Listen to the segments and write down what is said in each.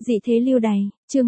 Dị thế lưu đày, chương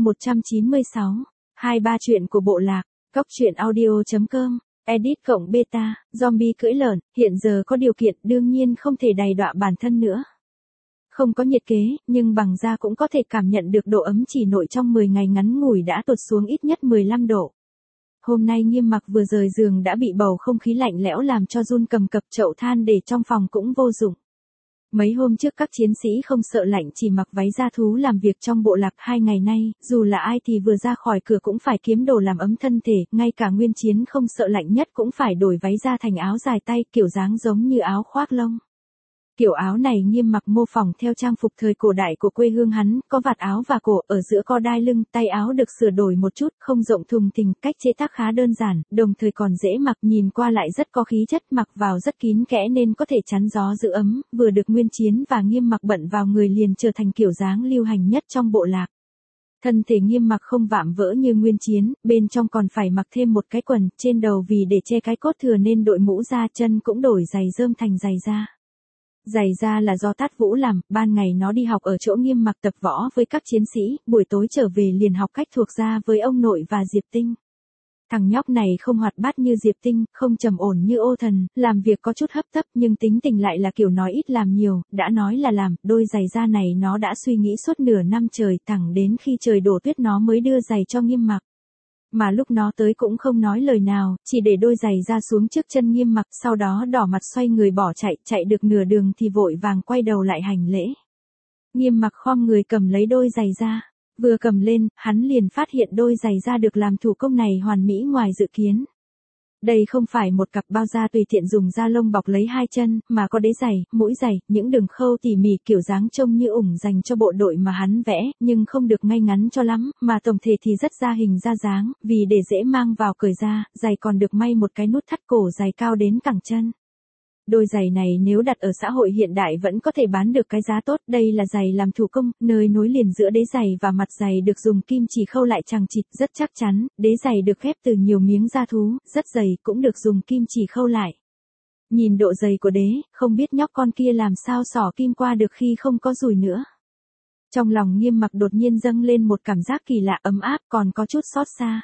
196. 23 chuyện của bộ lạc, góc truyện audio.com, edit cộng beta, zombie cưỡi lợn, hiện giờ có điều kiện đương nhiên không thể đày đọa bản thân nữa. Không có nhiệt kế, nhưng bằng da cũng có thể cảm nhận được độ ấm chỉ nội trong 10 ngày ngắn ngủi đã tụt xuống ít nhất 15 độ. Hôm nay Nghiêm Mặc vừa rời giường đã bị bầu không khí lạnh lẽo làm cho run cầm cập, chậu than để trong phòng cũng vô dụng. Mấy hôm trước các chiến sĩ không sợ lạnh chỉ mặc váy da thú làm việc trong bộ lạc, 2 ngày nay, dù là ai thì vừa ra khỏi cửa cũng phải kiếm đồ làm ấm thân thể, ngay cả Nguyên Chiến không sợ lạnh nhất cũng phải đổi váy da thành áo dài tay kiểu dáng giống như áo khoác lông. Kiểu áo này Nghiêm Mặc mô phỏng theo trang phục thời cổ đại của quê hương hắn, có vạt áo và cổ, ở giữa co đai lưng, tay áo được sửa đổi một chút, không rộng thùng thình, cách chế tác khá đơn giản, đồng thời còn dễ mặc, nhìn qua lại rất có khí chất, mặc vào rất kín kẽ nên có thể chắn gió giữ ấm, vừa được Nguyên Chiến và Nghiêm Mặc bận vào người liền trở thành kiểu dáng lưu hành nhất trong bộ lạc. Thân thể Nghiêm Mặc không vạm vỡ như Nguyên Chiến, bên trong còn phải mặc thêm một cái quần, trên đầu vì để che cái cốt thừa nên đội mũ da, chân cũng đổi giày rơm thành giày da. Giày da là do Tát Vũ làm, ban ngày nó đi học ở chỗ Nghiêm Mặc tập võ với các chiến sĩ, buổi tối trở về liền học cách thuộc da với ông nội và Diệp Tinh. Thằng nhóc này không hoạt bát như Diệp Tinh, không trầm ổn như Ô Thần, làm việc có chút hấp tấp nhưng tính tình lại là kiểu nói ít làm nhiều, đã nói là làm, đôi giày da này nó đã suy nghĩ suốt nửa năm trời, thẳng đến khi trời đổ tuyết nó mới đưa giày cho Nghiêm Mặc. Mà lúc nó tới cũng không nói lời nào, chỉ để đôi giày ra xuống trước chân Nghiêm Mặc, sau đó đỏ mặt xoay người bỏ chạy, chạy được nửa đường thì vội vàng quay đầu lại hành lễ. Nghiêm Mặc khom người cầm lấy đôi giày ra, vừa cầm lên, hắn liền phát hiện đôi giày da được làm thủ công này hoàn mỹ ngoài dự kiến. Đây không phải một cặp bao da tùy tiện dùng da lông bọc lấy hai chân, mà có đế giày, mũi giày, những đường khâu tỉ mỉ kiểu dáng trông như ủng dành cho bộ đội mà hắn vẽ, nhưng không được ngay ngắn cho lắm, mà tổng thể thì rất ra hình ra dáng, vì để dễ mang vào cởi ra, giày còn được may một cái nút thắt cổ giày cao đến cẳng chân. Đôi giày này nếu đặt ở xã hội hiện đại vẫn có thể bán được cái giá tốt, đây là giày làm thủ công, nơi nối liền giữa đế giày và mặt giày được dùng kim chỉ khâu lại chằng chịt, rất chắc chắn, đế giày được ghép từ nhiều miếng da thú, rất dày, cũng được dùng kim chỉ khâu lại. Nhìn độ dày của đế, không biết nhóc con kia làm sao xỏ kim qua được khi không có dùi nữa. Trong lòng Nghiêm Mặc đột nhiên dâng lên một cảm giác kỳ lạ, ấm áp, còn có chút xót xa.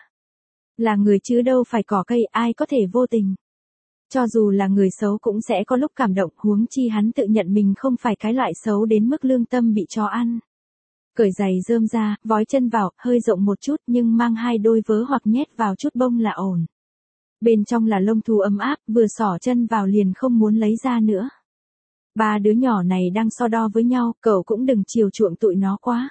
Là người chứ đâu phải cỏ cây, ai có thể vô tình. Cho dù là người xấu cũng sẽ có lúc cảm động, huống chi hắn tự nhận mình không phải cái loại xấu đến mức lương tâm bị chó ăn. Cởi giày rơm ra, vói chân vào, hơi rộng một chút nhưng mang 2 đôi vớ hoặc nhét vào chút bông là ổn. Bên trong là lông thú ấm áp, vừa xỏ chân vào liền không muốn lấy ra nữa. 3 đứa nhỏ này đang so đo với nhau, cậu cũng đừng chiều chuộng tụi nó quá.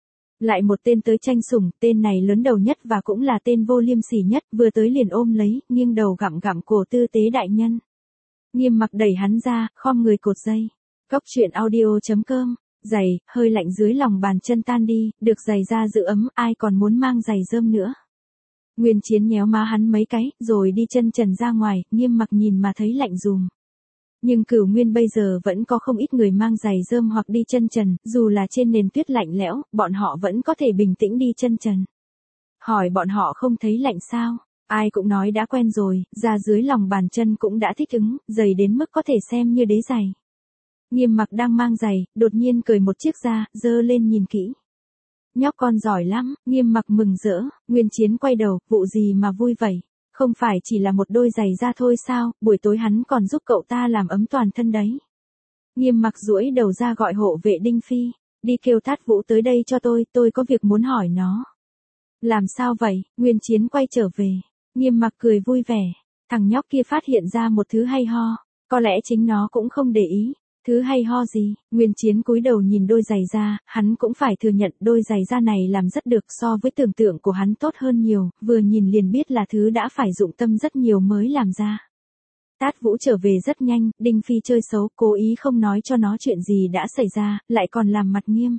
Lại một tên tới tranh sủng, tên này lớn đầu nhất và cũng là tên vô liêm sỉ nhất, vừa tới liền ôm lấy, nghiêng đầu gặm gặm cổ tư tế đại nhân. Nghiêm Mặc đẩy hắn ra, khom người cột dây. Góc truyện audio.com, giày, hơi lạnh dưới lòng bàn chân tan đi, được giày da giữ ấm, ai còn muốn mang giày rơm nữa. Nguyên Chiến nhéo má hắn mấy cái, rồi đi chân trần ra ngoài, Nghiêm Mặc nhìn mà thấy lạnh rùm. Nhưng Cửu Nguyên bây giờ vẫn có không ít người mang giày rơm hoặc đi chân trần, dù là trên nền tuyết lạnh lẽo, bọn họ vẫn có thể bình tĩnh đi chân trần. Hỏi bọn họ không thấy lạnh sao? Ai cũng nói đã quen rồi, da dưới lòng bàn chân cũng đã thích ứng, dày đến mức có thể xem như đế giày. Nghiêm Mặc đang mang giày, đột nhiên cởi một chiếc da, giơ lên nhìn kỹ. Nhóc con giỏi lắm, Nghiêm Mặc mừng rỡ, Nguyên Chiến quay đầu, vụ gì mà vui vậy? Không phải chỉ là một đôi giày da thôi sao, buổi tối hắn còn giúp cậu ta làm ấm toàn thân đấy. Nghiêm Mặc duỗi đầu ra gọi hộ vệ Đinh Phi, đi kêu Tát Vũ tới đây cho tôi có việc muốn hỏi nó. Làm sao vậy? Nguyên Chiến quay trở về. Nghiêm Mặc cười vui vẻ, thằng nhóc kia phát hiện ra một thứ hay ho, có lẽ chính nó cũng không để ý. Thứ hay ho gì? Nguyên Chiến cúi đầu nhìn đôi giày da, hắn cũng phải thừa nhận đôi giày da này làm rất được, so với tưởng tượng của hắn tốt hơn nhiều, vừa nhìn liền biết là thứ đã phải dụng tâm rất nhiều mới làm ra. Tát Vũ trở về rất nhanh, Đinh Phi chơi xấu, cố ý không nói cho nó chuyện gì đã xảy ra, lại còn làm mặt nghiêm.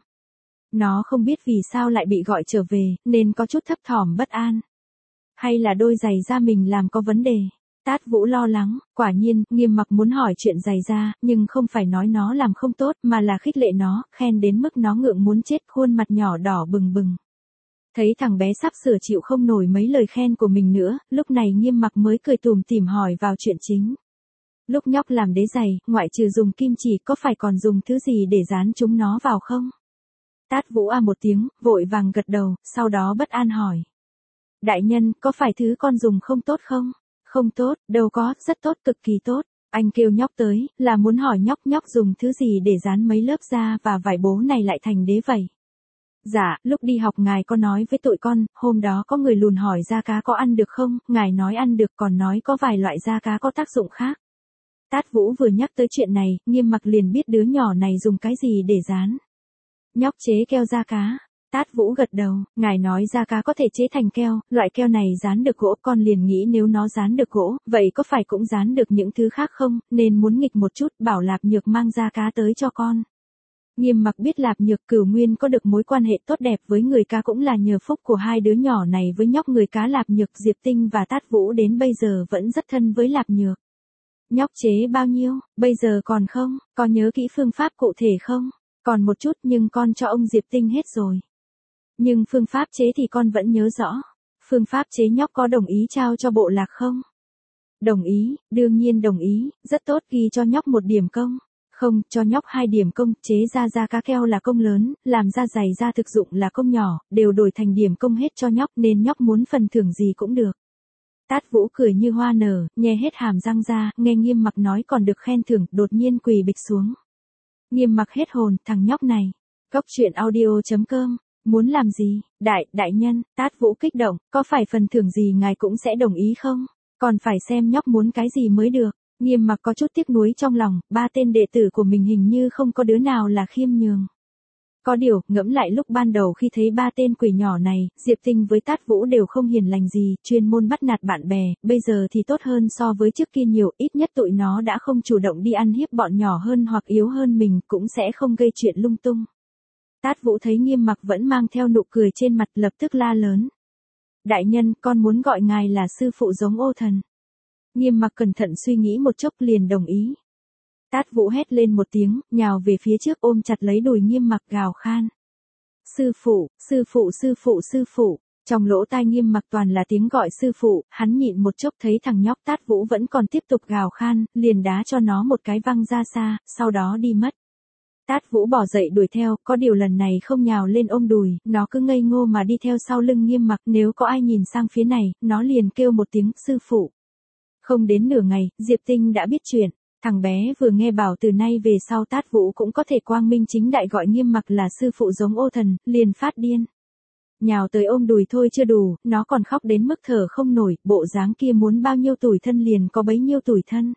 Nó không biết vì sao lại bị gọi trở về, nên có chút thấp thỏm bất an. Hay là đôi giày da mình làm có vấn đề? Tát Vũ lo lắng, quả nhiên, Nghiêm Mặc muốn hỏi chuyện giày da, nhưng không phải nói nó làm không tốt, mà là khích lệ nó, khen đến mức nó ngượng muốn chết, khuôn mặt nhỏ đỏ bừng bừng. Thấy thằng bé sắp sửa chịu không nổi mấy lời khen của mình nữa, lúc này Nghiêm Mặc mới cười tủm tỉm hỏi vào chuyện chính. Lúc nhóc làm đế giày, ngoại trừ dùng kim chỉ có phải còn dùng thứ gì để dán chúng nó vào không? Tát Vũ a một tiếng, vội vàng gật đầu, sau đó bất an hỏi. Đại nhân, có phải thứ con dùng không tốt không? Không tốt, đâu có, rất tốt, cực kỳ tốt. Anh kêu nhóc tới, là muốn hỏi nhóc dùng thứ gì để dán mấy lớp da và vải bố này lại thành đế vậy. Dạ, lúc đi học ngài có nói với tụi con, hôm đó có người lùn hỏi da cá có ăn được không, ngài nói ăn được còn nói có vài loại da cá có tác dụng khác. Tát Vũ vừa nhắc tới chuyện này, Nghiêm Mặc liền biết đứa nhỏ này dùng cái gì để dán. Nhóc chế keo da cá. Tát Vũ gật đầu, ngài nói da cá có thể chế thành keo, loại keo này dán được gỗ, con liền nghĩ nếu nó dán được gỗ, vậy có phải cũng dán được những thứ khác không, nên muốn nghịch một chút, bảo Lạp Nhược mang da cá tới cho con. Nghiêm Mặc biết Lạp Nhược Cửu Nguyên có được mối quan hệ tốt đẹp với người cá cũng là nhờ phúc của hai đứa nhỏ này với nhóc người cá Lạp Nhược. Diệp Tinh và Tát Vũ đến bây giờ vẫn rất thân với Lạp Nhược. Nhóc chế bao nhiêu, bây giờ còn không, có nhớ kỹ phương pháp cụ thể không? Còn một chút nhưng con cho ông Diệp Tinh hết rồi. Nhưng phương pháp chế thì con vẫn nhớ rõ. Phương pháp chế nhóc có đồng ý trao cho bộ lạc không? Đồng ý, đương nhiên đồng ý, rất tốt, ghi cho nhóc 1 điểm công. Không, cho nhóc 2 điểm công, chế ra da cá keo là công lớn, làm da giày da thực dụng là công nhỏ, đều đổi thành điểm công hết cho nhóc nên nhóc muốn phần thưởng gì cũng được. Tát Vũ cười như hoa nở, nhe hết hàm răng ra, nghe Nghiêm Mặc nói còn được khen thưởng, đột nhiên quỳ bịch xuống. Nghiêm Mặc hết hồn, thằng nhóc này. Cóc truyện audio.com, muốn làm gì, đại nhân, Tát Vũ kích động, có phải phần thưởng gì ngài cũng sẽ đồng ý không? Còn phải xem nhóc muốn cái gì mới được. Nghiêm Mặc có chút tiếc nuối trong lòng, 3 tên đệ tử của mình hình như không có đứa nào là khiêm nhường. Có điều, ngẫm lại lúc ban đầu khi thấy 3 tên quỷ nhỏ này, Diệp Tinh với Tát Vũ đều không hiền lành gì, chuyên môn bắt nạt bạn bè, bây giờ thì tốt hơn so với trước kia nhiều, ít nhất tụi nó đã không chủ động đi ăn hiếp bọn nhỏ hơn hoặc yếu hơn mình, cũng sẽ không gây chuyện lung tung. Tát Vũ thấy Nghiêm Mặc vẫn mang theo nụ cười trên mặt, lập tức la lớn. Đại nhân, con muốn gọi ngài là sư phụ giống Ô Thần. Nghiêm Mặc cẩn thận suy nghĩ một chốc liền đồng ý. Tát Vũ hét lên một tiếng, nhào về phía trước ôm chặt lấy đùi Nghiêm Mặc gào khan. Sư phụ, sư phụ, sư phụ, sư phụ. Trong lỗ tai Nghiêm Mặc toàn là tiếng gọi sư phụ, hắn nhịn một chốc thấy thằng nhóc Tát Vũ vẫn còn tiếp tục gào khan, liền đá cho nó một cái văng ra xa, sau đó đi mất. Tát Vũ bỏ dậy đuổi theo, có điều lần này không nhào lên ôm đùi, nó cứ ngây ngô mà đi theo sau lưng Nghiêm Mặc, nếu có ai nhìn sang phía này, nó liền kêu một tiếng sư phụ. Không đến nửa ngày, Diệp Tinh đã biết chuyện. Thằng bé vừa nghe bảo từ nay về sau Tát Vũ cũng có thể quang minh chính đại gọi Nghiêm Mặc là sư phụ giống Ô Thần, liền phát điên. Nhào tới ôm đùi thôi chưa đủ, nó còn khóc đến mức thở không nổi, bộ dáng kia muốn bao nhiêu tủi thân liền có bấy nhiêu tủi thân.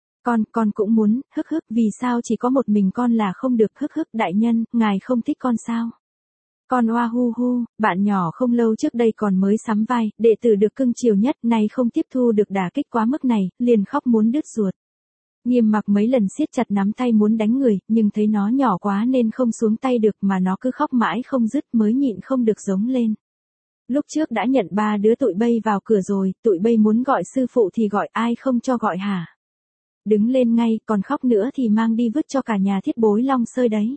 Con cũng muốn, hức hức, vì sao chỉ có một mình con là không được, hức hức, đại nhân, ngài không thích con sao? Con oa hu hu, bạn nhỏ không lâu trước đây còn mới sắm vai, đệ tử được cưng chiều nhất, nay không tiếp thu được đả kích quá mức này, liền khóc muốn đứt ruột. Nghiêm Mặc mấy lần siết chặt nắm tay muốn đánh người, nhưng thấy nó nhỏ quá nên không xuống tay được mà nó cứ khóc mãi không dứt mới nhịn không được giống lên. Lúc trước đã nhận 3 đứa tụi bay vào cửa rồi, tụi bay muốn gọi sư phụ thì gọi, ai không cho gọi hả? Đứng lên ngay, còn khóc nữa thì mang đi vứt cho cả nhà Thiết Bối Long sơi đấy.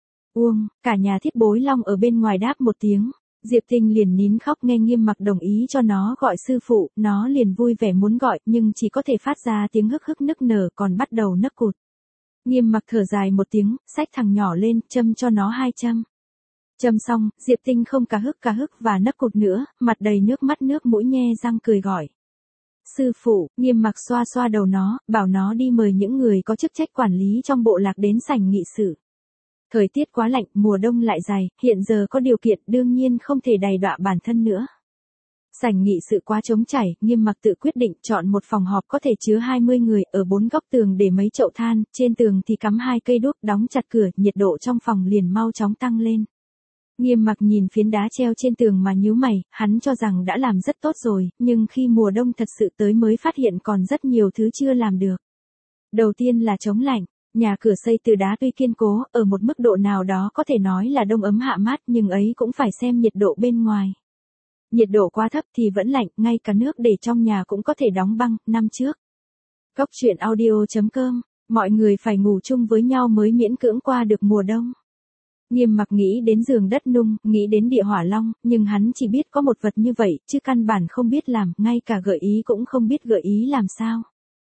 Cả nhà Thiết Bối Long ở bên ngoài đáp một tiếng. Diệp Tinh liền nín khóc nghe Nghiêm Mặc đồng ý cho nó gọi sư phụ, nó liền vui vẻ muốn gọi, nhưng chỉ có thể phát ra tiếng hức hức nức nở còn bắt đầu nấc cụt. Nghiêm Mặc thở dài một tiếng, xách thằng nhỏ lên, châm cho nó 2 châm. Châm xong, Diệp Tinh không cả hức và nấc cụt nữa, mặt đầy nước mắt nước mũi nhe răng cười gọi. Sư phụ, Nghiêm Mặc xoa xoa đầu nó, bảo nó đi mời những người có chức trách quản lý trong bộ lạc đến sảnh nghị sự. Thời tiết quá lạnh, mùa đông lại dài, hiện giờ có điều kiện đương nhiên không thể đày đọa bản thân nữa. Sảnh nghị sự quá trống trải, Nghiêm Mặc tự quyết định chọn một phòng họp có thể chứa 20 người, ở 4 góc tường để mấy chậu than, trên tường thì cắm 2 cây đuốc, đóng chặt cửa, nhiệt độ trong phòng liền mau chóng tăng lên. Nghiêm Mặc nhìn phiến đá treo trên tường mà nhíu mày, hắn cho rằng đã làm rất tốt rồi, nhưng khi mùa đông thật sự tới mới phát hiện còn rất nhiều thứ chưa làm được. Đầu tiên là chống lạnh. Nhà cửa xây từ đá tuy kiên cố, ở một mức độ nào đó có thể nói là đông ấm hạ mát, nhưng ấy cũng phải xem nhiệt độ bên ngoài. Nhiệt độ quá thấp thì vẫn lạnh, ngay cả nước để trong nhà cũng có thể đóng băng. Năm trước, Cóc truyện audio.com, mọi người phải ngủ chung với nhau mới miễn cưỡng qua được mùa đông. Nghiêm Mặc nghĩ đến giường đất nung, nghĩ đến địa hỏa long, nhưng hắn chỉ biết có một vật như vậy, chứ căn bản không biết làm, ngay cả gợi ý cũng không biết gợi ý làm sao.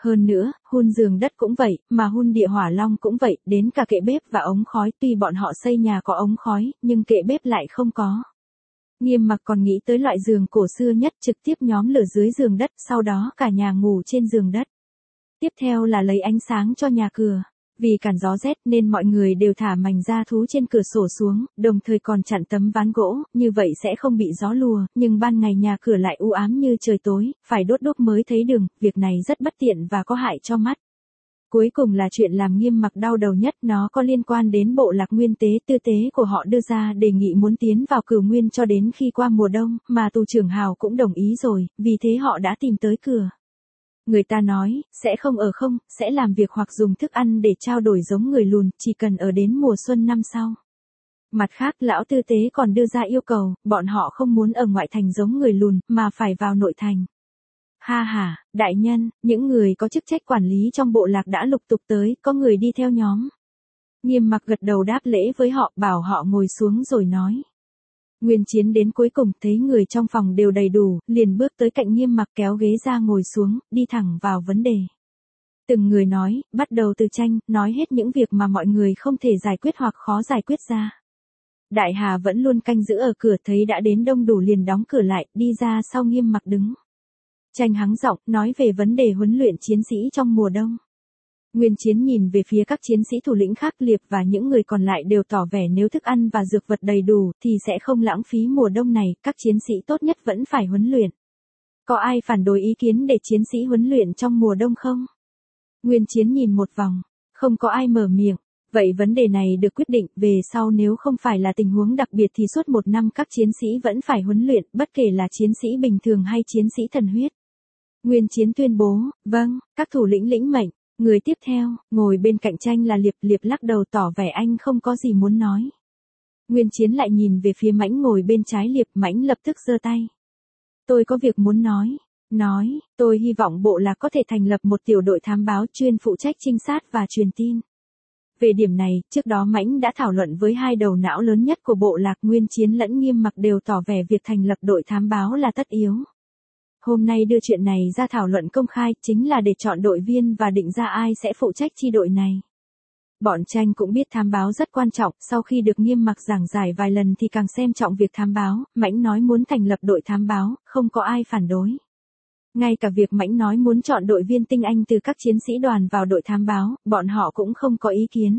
Hơn nữa, hun giường đất cũng vậy, mà hun địa hỏa long cũng vậy, đến cả kệ bếp và ống khói, tuy bọn họ xây nhà có ống khói, nhưng kệ bếp lại không có. Nghiêm Mặc còn nghĩ tới loại giường cổ xưa nhất, trực tiếp nhóm lửa dưới giường đất, sau đó cả nhà ngủ trên giường đất. Tiếp theo là lấy ánh sáng cho nhà cửa. Vì cản gió rét nên mọi người đều thả mành da thú trên cửa sổ xuống, đồng thời còn chặn tấm ván gỗ, như vậy sẽ không bị gió lùa, nhưng ban ngày nhà cửa lại u ám như trời tối, phải đốt đuốc mới thấy đường, việc này rất bất tiện và có hại cho mắt. Cuối cùng là chuyện làm Nghiêm Mặc đau đầu nhất, nó có liên quan đến bộ lạc nguyên tế tư tế của họ đưa ra đề nghị muốn tiến vào Cửu Nguyên cho đến khi qua mùa đông, mà tù trưởng Hào cũng đồng ý rồi, vì thế họ đã tìm tới cửa. Người ta nói, sẽ không ở không, sẽ làm việc hoặc dùng thức ăn để trao đổi giống người lùn, chỉ cần ở đến mùa xuân năm sau. Mặt khác lão tư tế còn đưa ra yêu cầu, bọn họ không muốn ở ngoại thành giống người lùn, mà phải vào nội thành. Ha ha, đại nhân, những người có chức trách quản lý trong bộ lạc đã lục tục tới, có người đi theo nhóm. Nghiêm Mặc gật đầu đáp lễ với họ, bảo họ ngồi xuống rồi nói. Nguyên Chiến đến cuối cùng thấy người trong phòng đều đầy đủ, liền bước tới cạnh Nghiêm Mặc kéo ghế ra ngồi xuống, đi thẳng vào vấn đề. Từng người nói, bắt đầu từ tranh, nói hết những việc mà mọi người không thể giải quyết hoặc khó giải quyết ra. Đại Hà vẫn luôn canh giữ ở cửa, thấy đã đến đông đủ liền đóng cửa lại, đi ra sau Nghiêm Mặc đứng. Tranh hắng giọng, nói về vấn đề huấn luyện chiến sĩ trong mùa đông. Nguyên Chiến nhìn về phía các chiến sĩ thủ lĩnh khác, Liệp và những người còn lại đều tỏ vẻ nếu thức ăn và dược vật đầy đủ thì sẽ không lãng phí mùa đông này, các chiến sĩ tốt nhất vẫn phải huấn luyện. Có ai phản đối ý kiến để chiến sĩ huấn luyện trong mùa đông không? Nguyên Chiến nhìn một vòng, không có ai mở miệng. Vậy vấn đề này được quyết định, về sau nếu không phải là tình huống đặc biệt thì suốt một năm các chiến sĩ vẫn phải huấn luyện, bất kể là chiến sĩ bình thường hay chiến sĩ thần huyết. Nguyên Chiến tuyên bố, vâng, các thủ lĩnh lĩnh mệnh. Người tiếp theo, ngồi bên cạnh Tranh là Liệp, Liệp lắc đầu tỏ vẻ anh không có gì muốn nói. Nguyên Chiến lại nhìn về phía Mãnh ngồi bên trái Liệp, Mãnh lập tức giơ tay. Tôi có việc muốn nói, tôi hy vọng bộ lạc có thể thành lập một tiểu đội thám báo chuyên phụ trách trinh sát và truyền tin. Về điểm này, trước đó Mãnh đã thảo luận với hai đầu não lớn nhất của bộ lạc, Nguyên Chiến lẫn Nghiêm Mặc đều tỏ vẻ việc thành lập đội thám báo là tất yếu. Hôm nay đưa chuyện này ra thảo luận công khai, chính là để chọn đội viên và định ra ai sẽ phụ trách chi đội này. Bọn Tranh cũng biết thám báo rất quan trọng, sau khi được Nghiêm Mặc giảng giải vài lần thì càng xem trọng việc thám báo, Mãnh nói muốn thành lập đội thám báo, không có ai phản đối. Ngay cả việc Mãnh nói muốn chọn đội viên tinh anh từ các chiến sĩ đoàn vào đội thám báo, bọn họ cũng không có ý kiến.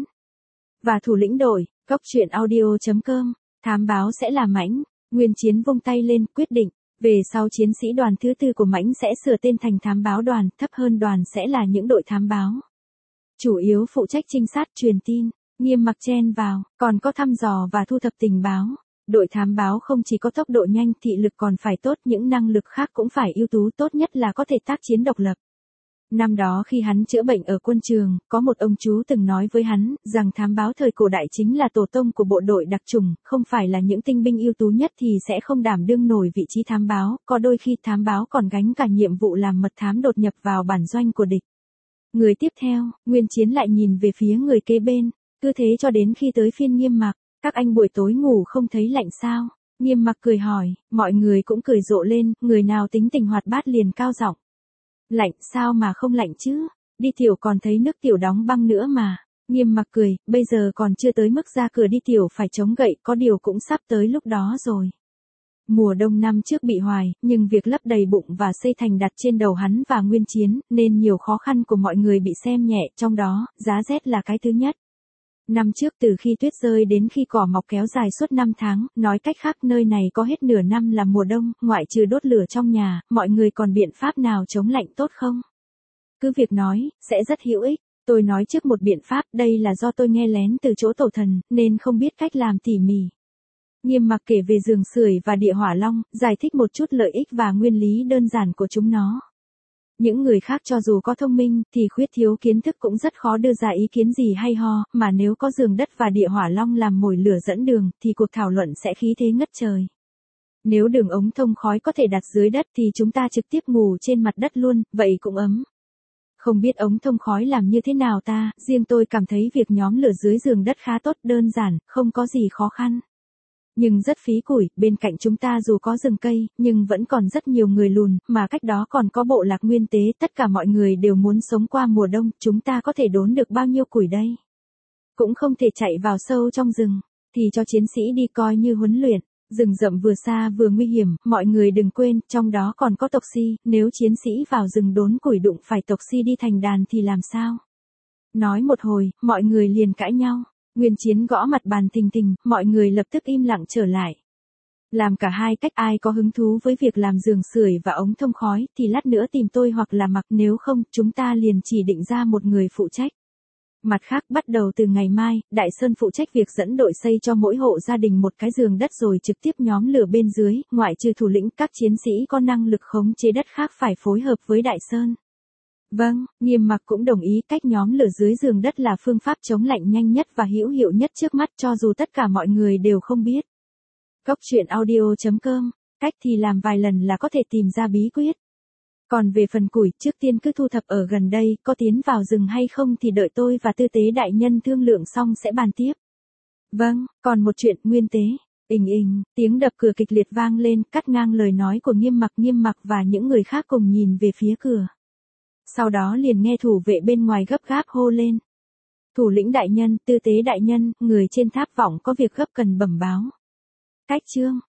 Và thủ lĩnh đội, goctruyện.audio.com, thám báo sẽ là Mãnh. Nguyên Chiến vung tay lên, quyết định. Về sau chiến sĩ đoàn thứ tư của Mãnh sẽ sửa tên thành thám báo đoàn, thấp hơn đoàn sẽ là những đội thám báo. Chủ yếu phụ trách trinh sát truyền tin, Nghiêm Mặc chen vào, còn có thăm dò và thu thập tình báo. Đội thám báo không chỉ có tốc độ nhanh, thị lực còn phải tốt, những năng lực khác cũng phải ưu tú, tốt nhất là có thể tác chiến độc lập. Năm đó khi hắn chữa bệnh ở quân trường, có một ông chú từng nói với hắn, rằng thám báo thời cổ đại chính là tổ tông của bộ đội đặc chủng, không phải là những tinh binh ưu tú nhất thì sẽ không đảm đương nổi vị trí thám báo, có đôi khi thám báo còn gánh cả nhiệm vụ làm mật thám đột nhập vào bản doanh của địch. Người tiếp theo, Nguyên Chiến lại nhìn về phía người kế bên, cứ thế cho đến khi tới phiên Nghiêm Mặc, các anh buổi tối ngủ không thấy lạnh sao? Nghiêm Mặc cười hỏi, mọi người cũng cười rộ lên, người nào tính tình hoạt bát liền cao giọng. Lạnh sao mà không lạnh chứ, đi tiểu còn thấy nước tiểu đóng băng nữa mà. Nghiêm Mặc cười, bây giờ còn chưa tới mức ra cửa đi tiểu phải chống gậy, có điều cũng sắp tới lúc đó rồi. Mùa đông năm trước bị hoài, nhưng việc lấp đầy bụng và xây thành đặt trên đầu hắn và Nguyên Chiến, nên nhiều khó khăn của mọi người bị xem nhẹ, trong đó, giá rét là cái thứ nhất. Năm trước từ khi tuyết rơi đến khi cỏ mọc kéo dài suốt 5 tháng, nói cách khác nơi này có hết nửa năm là mùa đông, ngoại trừ đốt lửa trong nhà, mọi người còn biện pháp nào chống lạnh tốt không? Cứ việc nói, sẽ rất hữu ích. Tôi nói trước một biện pháp, đây là do tôi nghe lén từ chỗ tổ thần, nên không biết cách làm tỉ mỉ. Nghiêm Mặc kể về giường sưởi và địa hỏa long, giải thích một chút lợi ích và nguyên lý đơn giản của chúng nó. Những người khác cho dù có thông minh, thì khuyết thiếu kiến thức cũng rất khó đưa ra ý kiến gì hay ho, mà nếu có giường đất và địa hỏa long làm mồi lửa dẫn đường, thì cuộc thảo luận sẽ khí thế ngất trời. Nếu đường ống thông khói có thể đặt dưới đất thì chúng ta trực tiếp ngủ trên mặt đất luôn, vậy cũng ấm. Không biết ống thông khói làm như thế nào ta, riêng tôi cảm thấy việc nhóm lửa dưới giường đất khá tốt, đơn giản, không có gì khó khăn. Nhưng rất phí củi, bên cạnh chúng ta dù có rừng cây, nhưng vẫn còn rất nhiều người lùn, mà cách đó còn có bộ lạc nguyên tế, tất cả mọi người đều muốn sống qua mùa đông, chúng ta có thể đốn được bao nhiêu củi đây? Cũng không thể chạy vào sâu trong rừng, thì cho chiến sĩ đi coi như huấn luyện. Rừng rậm vừa xa vừa nguy hiểm, mọi người đừng quên, trong đó còn có tộc si, nếu chiến sĩ vào rừng đốn củi đụng phải tộc si đi thành đàn thì làm sao? Nói một hồi, mọi người liền cãi nhau. Nguyên Chiến gõ mặt bàn thình thình, mọi người lập tức im lặng trở lại. Làm cả hai cách, ai có hứng thú với việc làm giường sưởi và ống thông khói thì lát nữa tìm tôi hoặc là Mặc, nếu không, chúng ta liền chỉ định ra một người phụ trách. Mặt khác, bắt đầu từ ngày mai, Đại Sơn phụ trách việc dẫn đội xây cho mỗi hộ gia đình một cái giường đất rồi trực tiếp nhóm lửa bên dưới, ngoại trừ thủ lĩnh, các chiến sĩ có năng lực khống chế đất khác phải phối hợp với Đại Sơn. Vâng, Nghiêm Mặc cũng đồng ý, cách nhóm lửa dưới giường đất là phương pháp chống lạnh nhanh nhất và hữu hiệu nhất trước mắt, cho dù tất cả mọi người đều không biết. Góc truyện audio.com, cách thì làm vài lần là có thể tìm ra bí quyết. Còn về phần củi, trước tiên cứ thu thập ở gần đây, có tiến vào rừng hay không thì đợi tôi và Tư Tế đại nhân thương lượng xong sẽ bàn tiếp. Vâng, còn một chuyện, Nguyên Tế. Tiếng đập cửa kịch liệt vang lên, cắt ngang lời nói của Nghiêm Mặc và những người khác cùng nhìn về phía cửa. Sau đó liền nghe thủ vệ bên ngoài gấp gáp hô lên. Thủ lĩnh đại nhân, Tư Tế đại nhân, người trên tháp vọng có việc gấp cần bẩm báo. Cách chương